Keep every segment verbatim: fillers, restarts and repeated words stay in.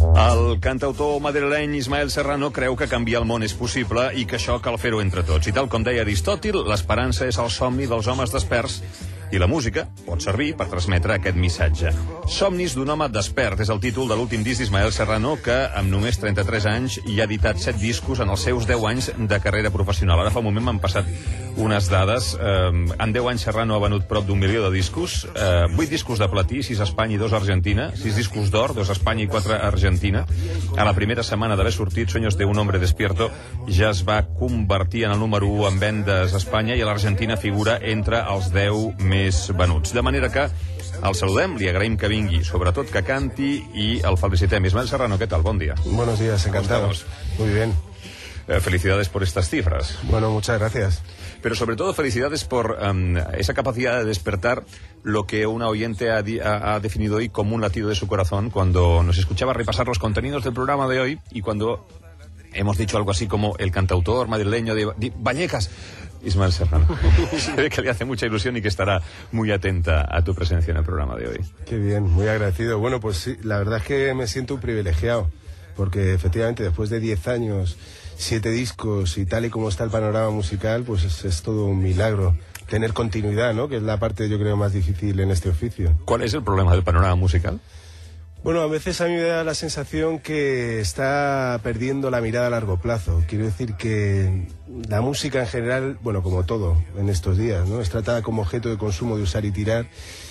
El cantautor madrileny Ismael Serrano creu que canviar el món és possible i que això cal fer-ho entre tots. I tal com deia Aristòtil, l'esperança és el somni dels homes desperts i la música pot servir per transmetre aquest missatge. Somnis d'un home despert és el títol de l'últim disc d'Ismael Serrano, que amb només trenta-tres anys hi ha editat set discos en els seus deu anys de carrera professional. Ara fa un moment m'han passat unes dades. Eh, en deu anys Serrano ha venut prop d'un milió de discos, eh, vuit discos de platí, sis a Espanya i dos a Argentina, sis discos d'or, dos a Espanya i quatre a Argentina. A la primera setmana d'haver sortit, Sueños de un hombre despierto ja es va convertir en el número u en vendes a Espanya i a l'Argentina figura entre els deu més venuts. De manera que el saludem, li agraïm que vingui, sobretot que canti, i el felicitem. Ismael Serrano, ¿qué tal? Buen día. Buenos días, encantados. Muy bien. Eh, felicidades por estas cifras. Bueno, muchas gracias. Pero sobre todo felicidades por um, esa capacidad de despertar lo que una oyente ha, ha, ha definido hoy como un latido de su corazón cuando nos escuchaba repasar los contenidos del programa de hoy y cuando hemos dicho algo así como el cantautor madrileño de, de Vallecas, Ismael Serrano. Se ve que le hace mucha ilusión y que estará muy atenta a tu presencia en el programa de hoy. Qué bien, muy agradecido. Bueno, pues sí, la verdad es que me siento un privilegiado, porque efectivamente después de diez años, siete discos y tal y como está el panorama musical, pues es, es todo un milagro. Tener continuidad, ¿no? Que es la parte, yo creo, más difícil en este oficio. ¿Cuál es el problema del panorama musical? Bueno, a veces a mí me da la sensación que está perdiendo la mirada a largo plazo. Quiero decir que la música en general, bueno, como todo en estos días, ¿no? Es tratada como objeto de consumo, de usar y tirar,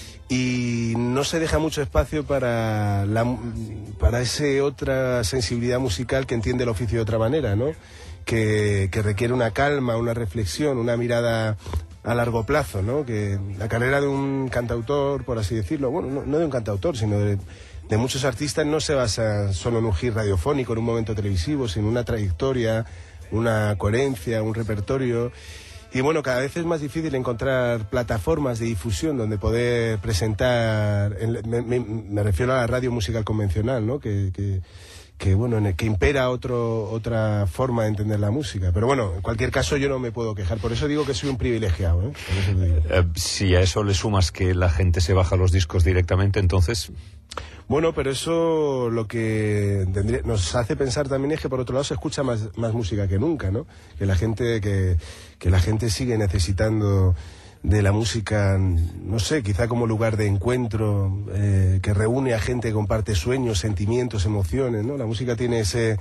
y no se deja mucho espacio para la, para ese otra sensibilidad musical que entiende el oficio de otra manera, ¿no? Que, que requiere una calma, una reflexión, una mirada a largo plazo, ¿no? Que la carrera de un cantautor, por así decirlo, bueno, no, no de un cantautor, sino de... de muchos artistas no se basa solo en un hit radiofónico, en un momento televisivo, sino en una trayectoria, una coherencia, un repertorio. Y bueno, cada vez es más difícil encontrar plataformas de difusión donde poder presentar, me, me, me refiero a la radio musical convencional, ¿no? Que, que, que bueno, en el que impera otro, otra forma de entender la música. Pero bueno, en cualquier caso yo no me puedo quejar, por eso digo que soy un privilegiado, ¿eh? Por eso lo digo. Eh, si a eso le sumas que la gente se baja los discos directamente, entonces... Bueno, pero eso lo que tendría, nos hace pensar también es que por otro lado se escucha más, más música que nunca, ¿no? Que la gente, que, que la gente sigue necesitando de la música, no sé, quizá como lugar de encuentro, eh, que reúne a gente que comparte sueños, sentimientos, emociones, ¿no? La música tiene ese...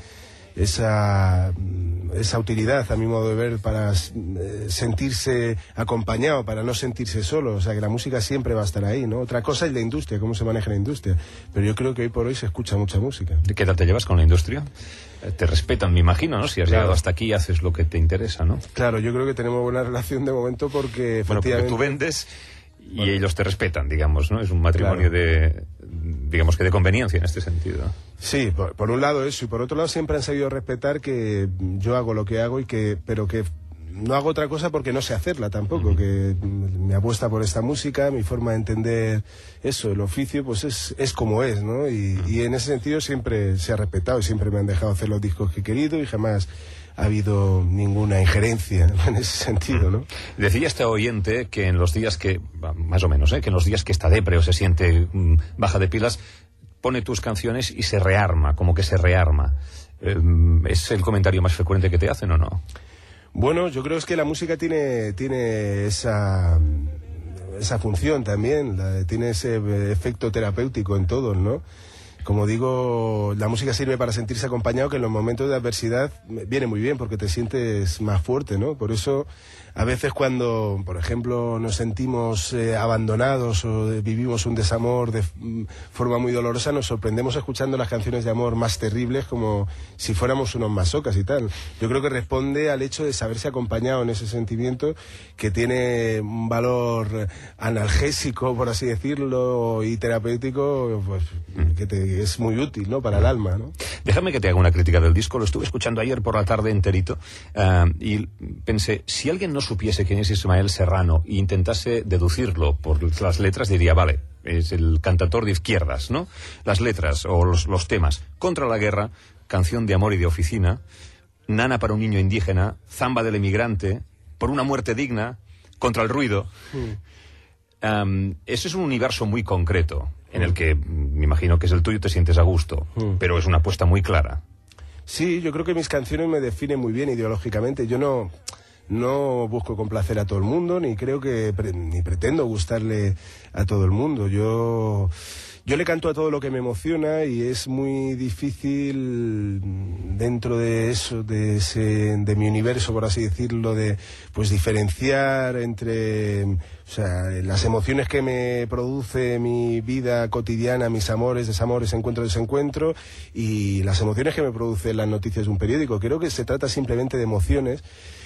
esa esa utilidad, a mi modo de ver, para eh, sentirse acompañado, para no sentirse solo. O sea, que la música siempre va a estar ahí, ¿no? Otra cosa es la industria, cómo se maneja la industria. Pero yo creo que hoy por hoy se escucha mucha música. ¿De qué edad te llevas con la industria? Te respetan, me imagino, ¿no? Si has claro. llegado hasta aquí, haces lo que te interesa, ¿no? Claro, yo creo que tenemos buena relación de momento porque... Bueno, porque tú vendes y bueno, ellos te respetan, digamos, ¿no? Es un matrimonio claro. de... digamos que de conveniencia en este sentido. Sí, por, por un lado eso, y por otro lado siempre han sabido respetar que yo hago lo que hago y que, pero que no hago otra cosa porque no sé hacerla tampoco, uh-huh. que me apuesta por esta música, mi forma de entender eso, el oficio, pues es, es como es, ¿no? Y, uh-huh. y en ese sentido siempre se ha respetado y siempre me han dejado hacer los discos que he querido y jamás ha habido ninguna injerencia en ese sentido, ¿no? Decía este oyente que en los días que, más o menos, ¿eh? que en los días que está depre o se siente mm, baja de pilas, pone tus canciones y se rearma, como que se rearma. Eh, ¿Es el comentario más frecuente que te hacen o no? Bueno, yo creo es que la música tiene, tiene esa, esa función también, la, tiene ese efecto terapéutico en todos, ¿no? Como digo, la música sirve para sentirse acompañado, que en los momentos de adversidad viene muy bien porque te sientes más fuerte, ¿no? Por eso, a veces cuando, por ejemplo, nos sentimos eh, abandonados o vivimos un desamor de mm, forma muy dolorosa, nos sorprendemos escuchando las canciones de amor más terribles como si fuéramos unos masocas y tal. Yo creo que responde al hecho de saberse acompañado en ese sentimiento que tiene un valor analgésico, por así decirlo, y terapéutico, pues, que te es muy útil, ¿no? Para el alma, ¿no? Déjame que te haga una crítica del disco. Lo estuve escuchando ayer por la tarde enterito uh, y pensé, si alguien no supiese quién es Ismael Serrano e intentase deducirlo por las letras, diría, vale, es el cantautor de izquierdas, ¿no? Las letras o los, los temas: Contra la guerra, Canción de amor y de oficina, Nana para un niño indígena, Zamba del emigrante, Por una muerte digna, Contra el ruido. Mm. Um, ese es un universo muy concreto. en el que, me imagino que es el tuyo, te sientes a gusto, mm. pero es una apuesta muy clara. Sí, yo creo que mis canciones me definen muy bien ideológicamente. Yo no, no busco complacer a todo el mundo, ni creo que, ni pretendo gustarle a todo el mundo. Yo... Yo le canto a todo lo que me emociona y es muy difícil dentro de eso, de ese, de mi universo, por así decirlo, de pues diferenciar entre, o sea, las emociones que me produce mi vida cotidiana, mis amores, desamores, encuentro, desencuentro, y las emociones que me producen las noticias de un periódico. Creo que se trata simplemente de emociones.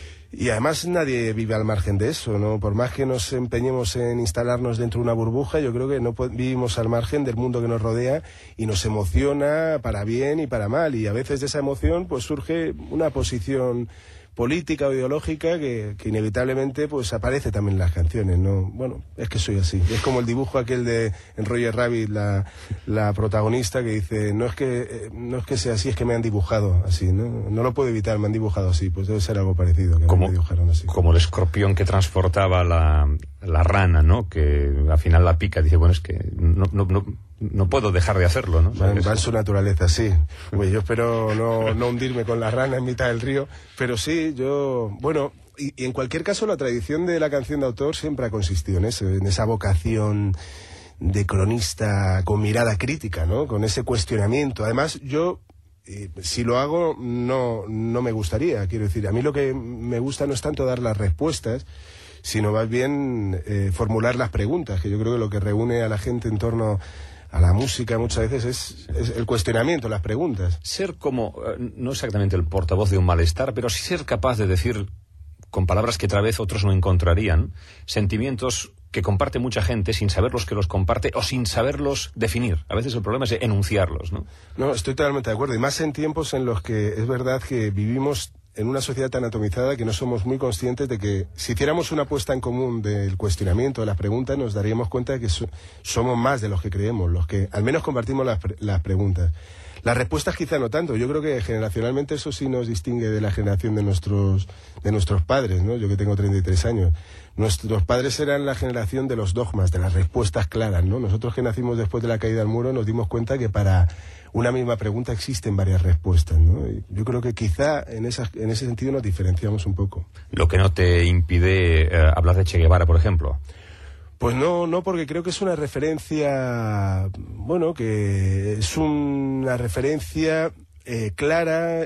Y además nadie vive al margen de eso, ¿no? Por más que nos empeñemos en instalarnos dentro de una burbuja, yo creo que no vivimos al margen del mundo que nos rodea y nos emociona para bien y para mal. Y a veces de esa emoción pues surge una posición política o ideológica que, que inevitablemente pues aparece también en las canciones, ¿no? Bueno, es que soy así. Es como el dibujo aquel de en Roger Rabbit, la, la protagonista que dice, no es que no es que sea así, es que me han dibujado así, ¿no? No lo puedo evitar, me han dibujado así. Pues debe ser algo parecido, que como, me dibujaron así. Como el escorpión que transportaba la, la rana, ¿no? Que al final la pica, dice, bueno, es que no, no, no, no puedo dejar de hacerlo, ¿no? Va, va en su naturaleza, sí. Pues yo espero no, no hundirme con la rana en mitad del río, pero sí, yo... Bueno, y, y en cualquier caso la tradición de la canción de autor siempre ha consistido en eso, en esa vocación de cronista con mirada crítica, ¿no? Con ese cuestionamiento. Además, yo... Eh, si lo hago, no, no me gustaría, quiero decir. A mí lo que me gusta no es tanto dar las respuestas, sino más bien eh, formular las preguntas, que yo creo que lo que reúne a la gente en torno a la música muchas veces es, es el cuestionamiento, las preguntas. Ser como, no exactamente el portavoz de un malestar, pero sí ser capaz de decir, con palabras que tal vez otros no encontrarían, sentimientos que comparte mucha gente sin saberlos que los comparte o sin saberlos definir. A veces el problema es enunciarlos, ¿no? No, estoy totalmente de acuerdo. Y más en tiempos en los que es verdad que vivimos en una sociedad tan atomizada que no somos muy conscientes de que si hiciéramos una apuesta en común del cuestionamiento, de las preguntas, nos daríamos cuenta de que so- somos más de los que creemos, los que al menos compartimos las, pre- las preguntas. Las respuestas quizá no tanto. Yo creo que generacionalmente eso sí nos distingue de la generación de nuestros de nuestros padres, ¿no? Yo que tengo treinta y tres años. Nuestros padres eran la generación de los dogmas, de las respuestas claras, ¿no? Nosotros que nacimos después de la caída del muro nos dimos cuenta que para una misma pregunta existen varias respuestas, ¿no? Y yo creo que quizá en, esas, en ese sentido nos diferenciamos un poco. Lo que no te impide eh, hablar de Che Guevara, por ejemplo. Pues no, no, porque creo que es una referencia, bueno, que es una referencia eh, clara,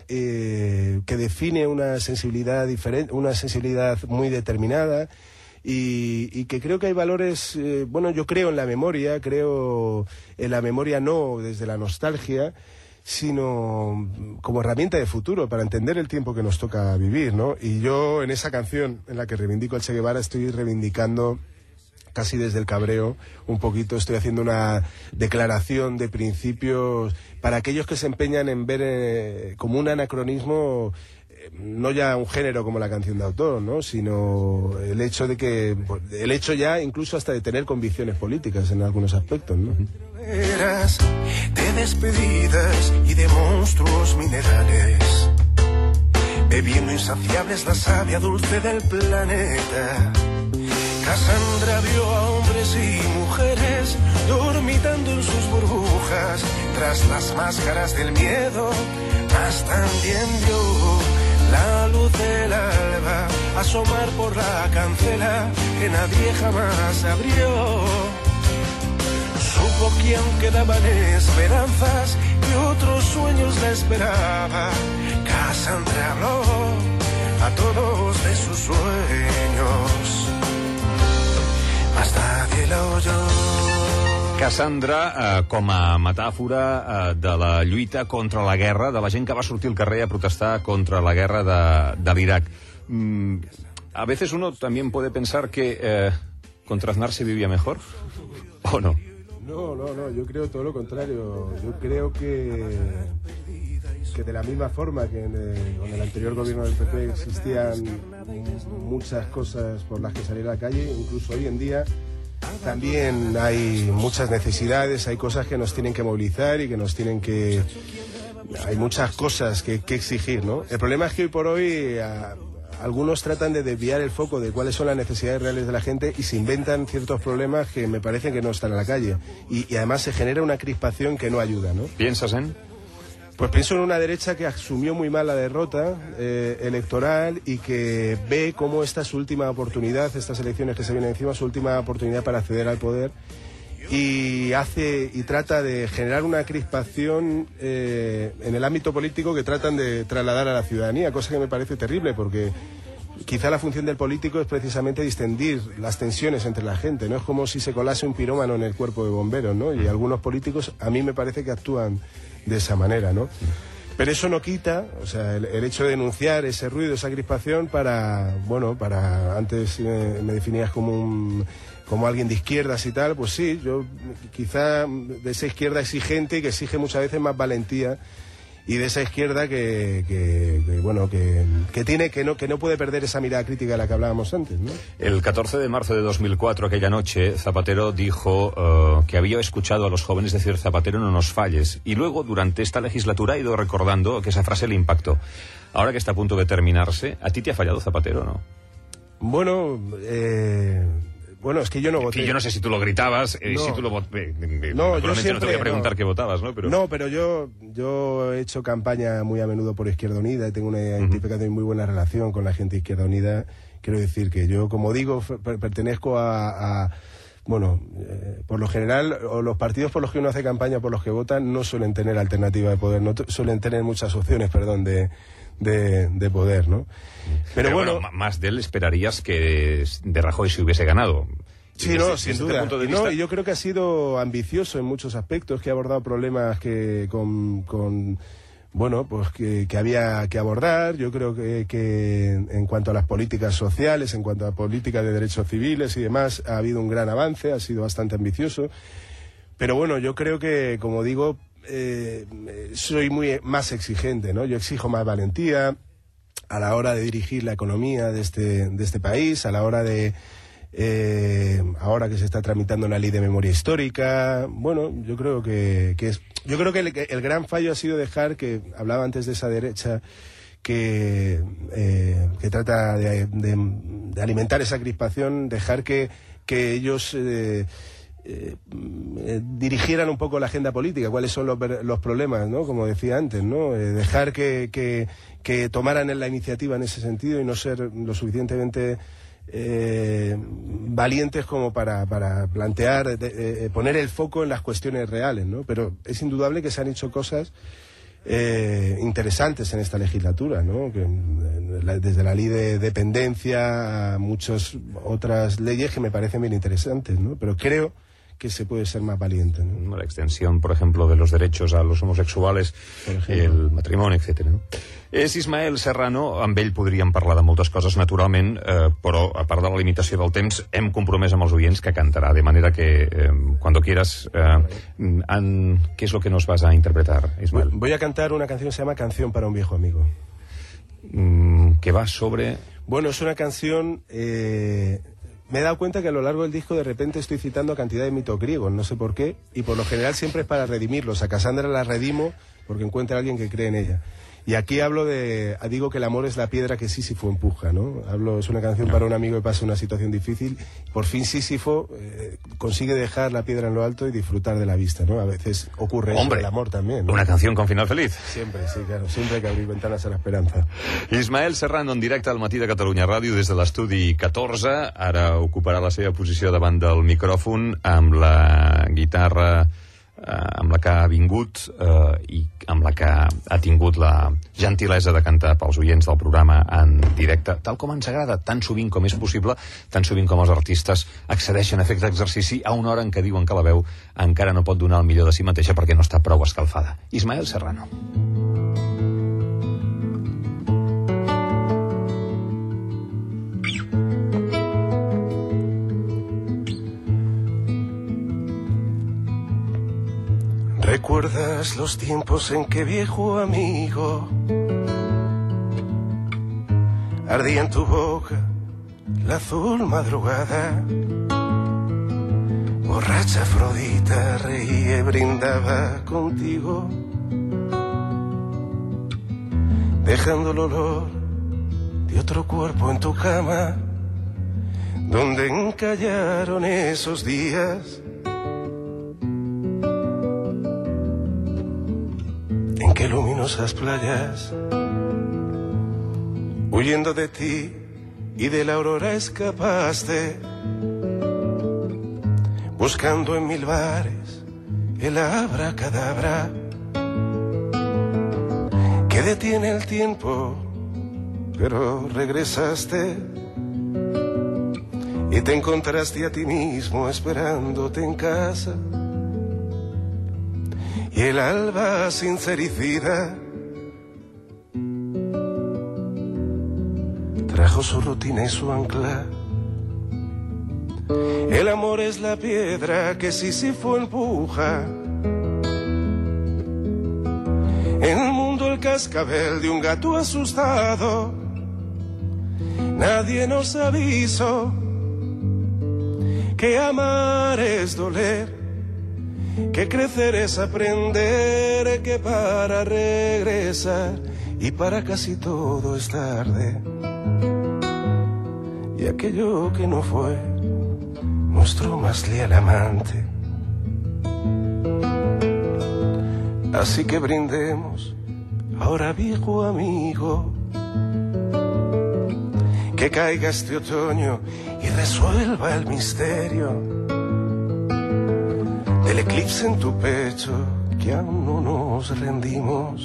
eh, que define una sensibilidad diferente, una sensibilidad muy determinada. Y, y que creo que hay valores, eh, bueno, yo creo en la memoria, creo en la memoria no desde la nostalgia, sino como herramienta de futuro para entender el tiempo que nos toca vivir, ¿no? Y yo en esa canción en la que reivindico al Che Guevara estoy reivindicando casi desde el cabreo un poquito, estoy haciendo una declaración de principios para aquellos que se empeñan en ver eh, como un anacronismo no ya un género como la canción de autor, ¿no? Sino el hecho de que, el hecho ya incluso hasta de tener convicciones políticas en algunos aspectos, ¿no? De despedidas y de monstruos minerales, bebiendo insaciables la savia dulce del planeta. Cassandra vio a hombres y mujeres dormitando en sus burbujas tras las máscaras del miedo, mas también vio la luz del alba asomar por la cancela que nadie jamás abrió. Supo que aún quedaban esperanzas y otros sueños la esperaba. Cassandra habló a todos de sus sueños, mas nadie la oyó. Cassandra, eh, com a metàfora eh, de la lluita contra la guerra, de la gent que va sortir al carrer a protestar contra la guerra de, de l'Irak. Mm, a veces uno también puede pensar que eh, contra Aznar se vivía mejor, ¿o no? No, no, no, yo creo todo lo contrario. Yo creo que, que de la misma forma que en el, con el anterior gobierno del P P existían muchas cosas por las que salir a la calle, incluso hoy en día también hay muchas necesidades, hay cosas que nos tienen que movilizar y que nos tienen que... Hay muchas cosas que, que exigir, ¿no? El problema es que hoy por hoy, a, algunos tratan de desviar el foco de cuáles son las necesidades reales de la gente y se inventan ciertos problemas que me parece que no están en la calle. Y, y además se genera una crispación que no ayuda, ¿no? ¿Piensas en...? Pues pienso en una derecha que asumió muy mal la derrota eh, electoral y que ve cómo esta es su última oportunidad, estas elecciones que se vienen encima, su última oportunidad para acceder al poder, y hace y trata de generar una crispación eh, en el ámbito político que tratan de trasladar a la ciudadanía, cosa que me parece terrible porque quizá la función del político es precisamente distendir las tensiones entre la gente, no es como si se colase un pirómano en el cuerpo de bomberos, ¿no? Y algunos políticos a mí me parece que actúan de esa manera, ¿no? Pero eso no quita, o sea, el, el hecho de denunciar ese ruido, esa crispación para, bueno, para, antes eh, me definías como un, como alguien de izquierdas y tal, pues sí, yo quizá de esa izquierda exigente y que exige muchas veces más valentía, y de esa izquierda que, que, que bueno, que, que tiene, que no, que no puede perder esa mirada crítica de la que hablábamos antes, ¿no? El catorce de marzo de dos mil cuatro, aquella noche, Zapatero dijo uh, que había escuchado a los jóvenes decir Zapatero no nos falles, y luego durante esta legislatura ha ido recordando que esa frase le impactó. Ahora que está a punto de terminarse, ¿a ti te ha fallado Zapatero o no? Bueno, eh... Bueno, es que yo no voté. Que yo no sé si tú lo gritabas, eh, no. si tú lo votaste. No, yo siempre, no te voy a preguntar no. qué votabas, ¿no? Pero... No, pero yo, yo he hecho campaña muy a menudo por Izquierda Unida y tengo una identificación y uh-huh. muy buena relación con la gente de Izquierda Unida. Quiero decir que yo, como digo, per- pertenezco a... a bueno, eh, por lo general, o los partidos por los que uno hace campaña, por los que votan, no suelen tener alternativa de poder, no t- suelen tener muchas opciones, perdón, de... De, de poder, ¿no? Pero, Pero bueno, bueno, más de él esperarías que de Rajoy se hubiese ganado. Sí, no, sin duda. Este no, y yo creo que ha sido ambicioso en muchos aspectos, que ha abordado problemas que con, con bueno, pues que, que había que abordar. Yo creo que, que en cuanto a las políticas sociales, en cuanto a políticas de derechos civiles y demás, ha habido un gran avance, ha sido bastante ambicioso. Pero bueno, yo creo que, como digo, Eh, soy muy más exigente, ¿no? Yo exijo más valentía a la hora de dirigir la economía de este, de este país, a la hora de eh, ahora que se está tramitando una ley de memoria histórica. Bueno, yo creo que, que es, yo creo que el, el gran fallo ha sido dejar, que hablaba antes de esa derecha que, eh, que trata de, de, de alimentar esa crispación, dejar que, que ellos eh, Eh, eh, dirigieran un poco la agenda política, cuáles son los, los problemas, ¿no? Como decía antes, ¿no? Eh, dejar que, que, que tomaran la iniciativa en ese sentido y no ser lo suficientemente eh, valientes como para, para plantear, de, eh, poner el foco en las cuestiones reales, ¿no? Pero es indudable que se han hecho cosas eh, interesantes en esta legislatura, ¿no? Que, la, desde la ley de dependencia a muchas otras leyes que me parecen bien interesantes, ¿no? Pero creo que se puede ser más valiente, ¿no? La extensión, por ejemplo, de los derechos a los homosexuals, el matrimoni, etcètera. No? És Ismael Serrano, amb ell podríem parlar de moltes coses, naturalment, eh, però a part de la limitació del temps, hem compromès amb els oients que cantarà, de manera que, eh, cuando quieras, eh, en, ¿qué es lo que nos vas a interpretar, Ismael? Voy a cantar una canción que se llama Canción para un viejo amigo. Mm, que va sobre... Bueno, es una canción... Eh... Me he dado cuenta que a lo largo del disco de repente estoy citando cantidad de mitos griegos, no sé por qué, y por lo general siempre es para redimirlos. A Cassandra la redimo porque encuentra a alguien que cree en ella. Y aquí hablo de, digo que el amor es la piedra que Sísifo empuja, ¿no? Hablo, es una canción no. para un amigo que pasa una situación difícil. Por fin Sísifo eh, consigue dejar la piedra en lo alto y disfrutar de la vista, ¿no? A veces ocurre Hombre, eso, el amor también, ¿no? Una canción con final feliz. Siempre, sí, claro. Siempre hay que abrir ventanas a la esperanza. Ismael Serrano, en directe al Matí de Catalunya Ràdio des de l'estudi catorze. Ara ocuparà la seva posició davant del micròfon amb la guitarra eh, amb la que ha vingut eh, i amb la que ha tingut la gentilesa de cantar pels oients del programa en directe, tal com ens agrada, tan sovint com és possible, tan sovint com els artistes accedeixen a fer aquest exercici a una hora en què diuen que la veu encara no pot donar el millor de si mateixa perquè no està prou escalfada. Ismael Serrano. ¿Recuerdas los tiempos en que, viejo amigo, ardía en tu boca la azul madrugada? Borracha Afrodita reía y brindaba contigo, dejando el olor de otro cuerpo en tu cama, donde encallaron esos días en que luminosas playas, huyendo de ti y de la aurora escapaste, buscando en mil bares el abracadabra que detiene el tiempo, pero regresaste y te encontraste a ti mismo esperándote en casa. Y el alba sincericida trajo su rutina y su ancla. El amor es la piedra que Sísifo empuja. En el mundo el cascabel de un gato asustado. Nadie nos avisó que amar es doler, que crecer es aprender, que para regresar y para casi todo es tarde. Y aquello que no fue nuestro más leal amante. Así que brindemos ahora, viejo amigo, que caiga este otoño y resuelva el misterio del eclipse en tu pecho, que aún no nos rendimos.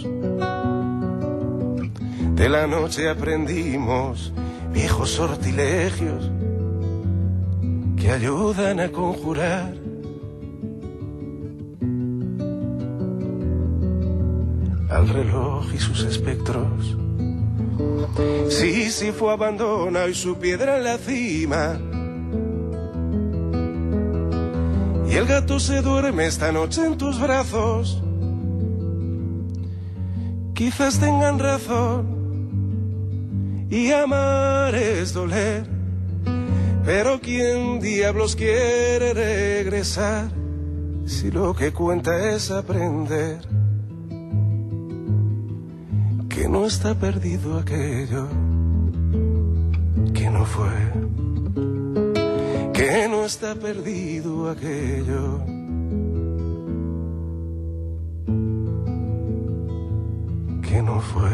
De la noche aprendimos viejos sortilegios que ayudan a conjurar al reloj y sus espectros. Sísifo abandona hoy su piedra en la cima, y el gato se duerme esta noche en tus brazos. Quizás tengan razón y amar es doler, pero ¿quién diablos quiere regresar si lo que cuenta es aprender que no está perdido aquello que no fue, que no está perdido aquello que no fue?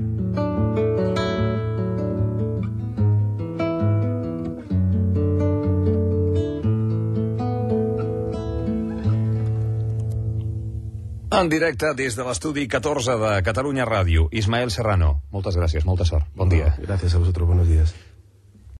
En directe des de l'estudi catorze de Catalunya Ràdio. Ismael Serrano, moltes gràcies, molta sort. Bon dia. Gracias a vosotros, buenos días.